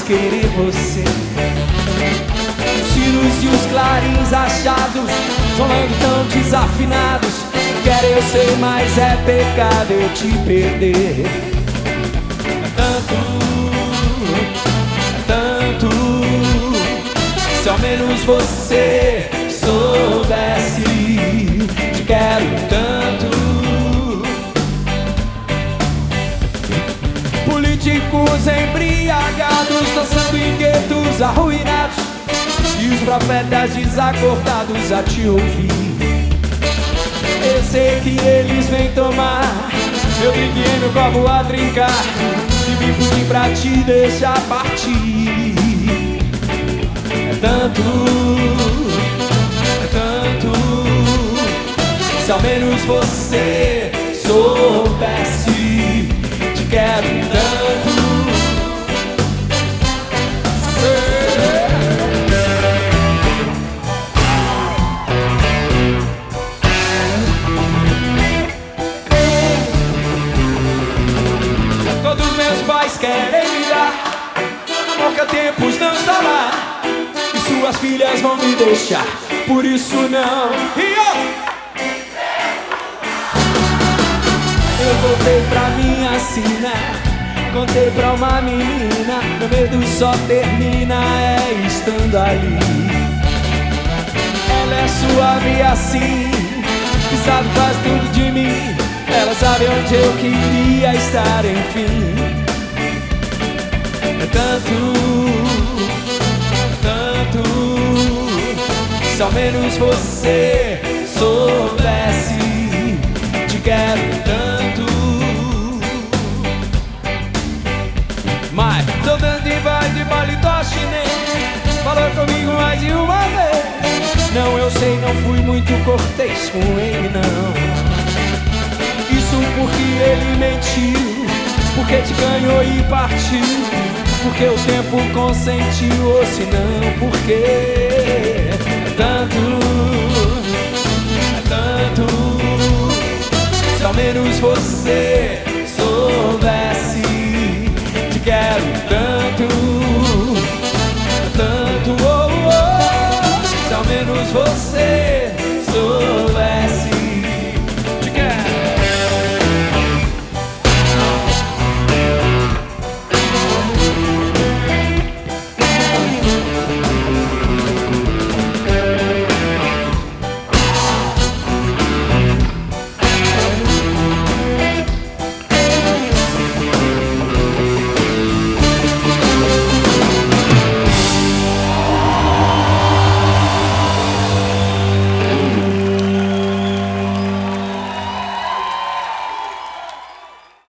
querer você. Os sinos e os clarins achados, sonando tão desafinados. Quero eu sei, mas é pecado eu te perder. É tanto, se ao menos você soubesse. Te quero tanto. Políticos embriagados, dançando em guetos arruinados, e os profetas desacordados a te ouvir. Eu sei que eles vêm tomar meu drink em meu copo a trincar, e vim pedir pra te deixar partir. É tanto, se ao menos você soubesse. Te quero tanto. Todos meus pais querem me dar amor que há tempos não está lá, e suas filhas vão me deixar, por isso não. Eu voltei pra minha sina, contei pra uma menina, meu medo só termina estando ali. Ela é suave assim, e sabe quase tudo de mim. Ela sabe onde eu queria estar, enfim. É tanto, se ao menos você soubesse. Te quero tanto. Mas tô dando de paletó chinês, falou comigo mais de uma vez. Não, eu sei, não fui muito cortês com ele, não. Isso porque ele mentiu, porque te ganhou e partiu, porque o tempo consentiu, ou se não, porque é tanto, se ao menos você